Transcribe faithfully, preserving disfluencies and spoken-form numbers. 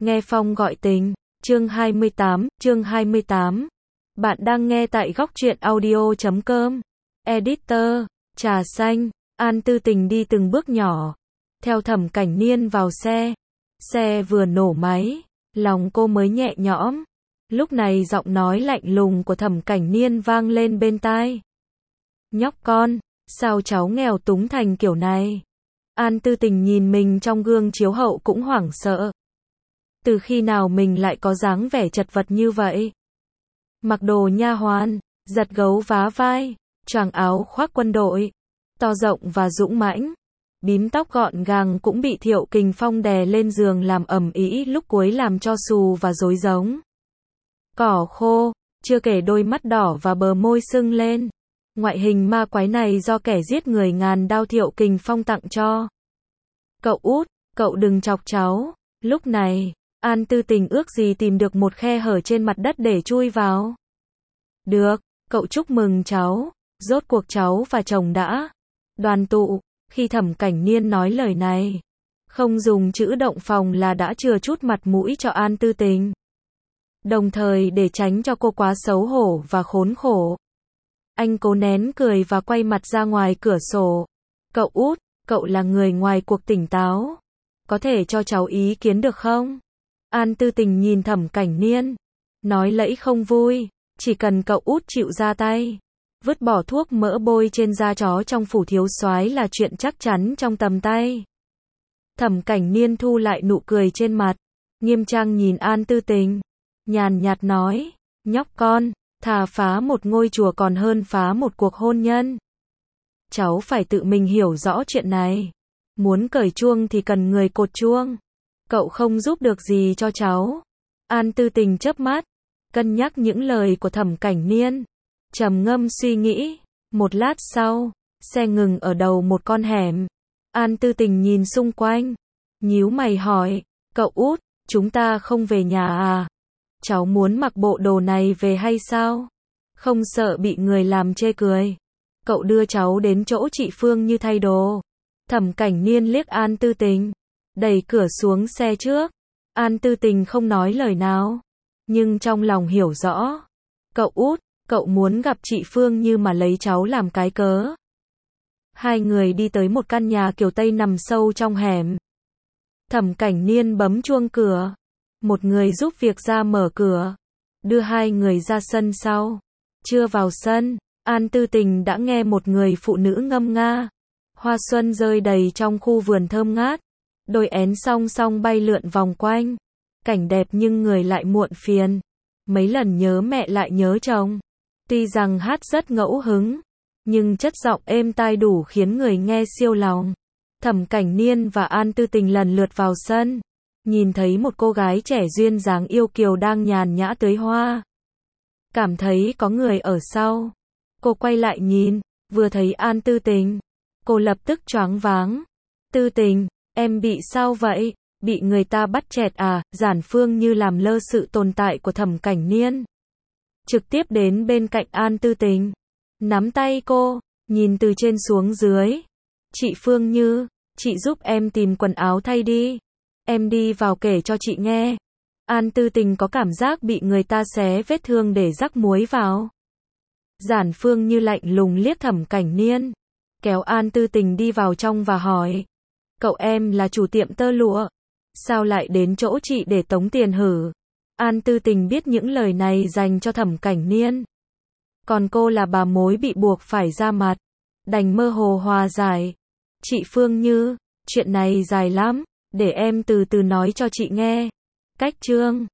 Nghe phong gọi tình, chương hai mươi tám, chương hai mươi tám. Bạn đang nghe tại góc truyện audio chấm com. Editor, trà xanh, An Tư Tình đi từng bước nhỏ, theo Thẩm Cảnh Niên vào xe. Xe vừa nổ máy, lòng cô mới nhẹ nhõm. Lúc này giọng nói lạnh lùng của Thẩm Cảnh Niên vang lên bên tai. Nhóc con, sao cháu nghèo túng thành kiểu này? An Tư Tình nhìn mình trong gương chiếu hậu cũng hoảng sợ. Từ khi nào mình lại có dáng vẻ chật vật như vậy? Mặc đồ nha hoàn, giật gấu vá vai, choàng áo khoác quân đội, to rộng và dũng mãnh. Bím tóc gọn gàng cũng bị Thiệu Kình Phong đè lên giường làm ầm ĩ, lúc cuối làm cho xù và rối giống. Cỏ khô, chưa kể đôi mắt đỏ và bờ môi sưng lên. Ngoại hình ma quái này do kẻ giết người ngàn đao Thiệu Kình Phong tặng cho. Cậu út, cậu đừng chọc cháu. Lúc này, An Tư Tình ước gì tìm được một khe hở trên mặt đất để chui vào. Được, cậu chúc mừng cháu, rốt cuộc cháu và chồng đã đoàn tụ. Khi Thẩm Cảnh Niên nói lời này, không dùng chữ động phòng là đã chừa chút mặt mũi cho An Tư Tình. Đồng thời để tránh cho cô quá xấu hổ và khốn khổ, anh cố nén cười và quay mặt ra ngoài cửa sổ. Cậu út, cậu là người ngoài cuộc tỉnh táo, có thể cho cháu ý kiến được không? An Tư Tình nhìn Thẩm Cảnh Niên, nói lẫy không vui, chỉ cần cậu út chịu ra tay, vứt bỏ thuốc mỡ bôi trên da chó trong phủ thiếu soái là chuyện chắc chắn trong tầm tay. Thẩm Cảnh Niên thu lại nụ cười trên mặt, nghiêm trang nhìn An Tư Tình, nhàn nhạt nói, nhóc con, thà phá một ngôi chùa còn hơn phá một cuộc hôn nhân. Cháu phải tự mình hiểu rõ chuyện này. Muốn cởi chuông thì cần người cột chuông. Cậu không giúp được gì cho cháu. An Tư Tình chớp mắt, cân nhắc những lời của Thẩm Cảnh Niên, trầm ngâm suy nghĩ. Một lát sau, xe ngừng ở đầu một con hẻm. An Tư Tình nhìn xung quanh, nhíu mày hỏi, cậu út, chúng ta không về nhà à? Cháu muốn mặc bộ đồ này về hay sao? Không sợ bị người làm chê cười. Cậu đưa cháu đến chỗ chị Phương Như thay đồ. Thẩm Cảnh Niên liếc An Tư Tình, đẩy cửa xuống xe trước. An Tư Tình không nói lời nào, nhưng trong lòng hiểu rõ. Cậu út, cậu muốn gặp chị Phương Như mà lấy cháu làm cái cớ. Hai người đi tới một căn nhà kiểu Tây nằm sâu trong hẻm. Thẩm Cảnh Niên bấm chuông cửa. Một người giúp việc ra mở cửa, đưa hai người ra sân sau. Chưa vào sân, An Tư Tình đã nghe một người phụ nữ ngâm nga. Hoa xuân rơi đầy trong khu vườn thơm ngát. Đôi én song song bay lượn vòng quanh. Cảnh đẹp nhưng người lại muộn phiền. Mấy lần nhớ mẹ lại nhớ chồng. Tuy rằng hát rất ngẫu hứng, nhưng chất giọng êm tai đủ khiến người nghe siêu lòng. Thẩm Cảnh Niên và An Tư Tình lần lượt vào sân. Nhìn thấy một cô gái trẻ duyên dáng yêu kiều đang nhàn nhã tưới hoa. Cảm thấy có người ở sau. Cô quay lại nhìn, vừa thấy An Tư Tình, cô lập tức choáng váng. Tư Tình, em bị sao vậy? Bị người ta bắt chẹt à? Giản Phương Như làm lơ sự tồn tại của Thẩm Cảnh Niên, trực tiếp đến bên cạnh An Tư Tình, nắm tay cô, nhìn từ trên xuống dưới. Chị Phương Như, chị giúp em tìm quần áo thay đi. Em đi vào kể cho chị nghe. An Tư Tình có cảm giác bị người ta xé vết thương để rắc muối vào. Giản Phương Như lạnh lùng liếc Thẩm Cảnh Niên, kéo An Tư Tình đi vào trong và hỏi, cậu em là chủ tiệm tơ lụa, sao lại đến chỗ chị để tống tiền hử? An Tư Tình biết những lời này dành cho Thẩm Cảnh Niên, còn cô là bà mối bị buộc phải ra mặt, đành mơ hồ hòa giải. Chị Phương Như, chuyện này dài lắm, để em từ từ nói cho chị nghe. Cách chương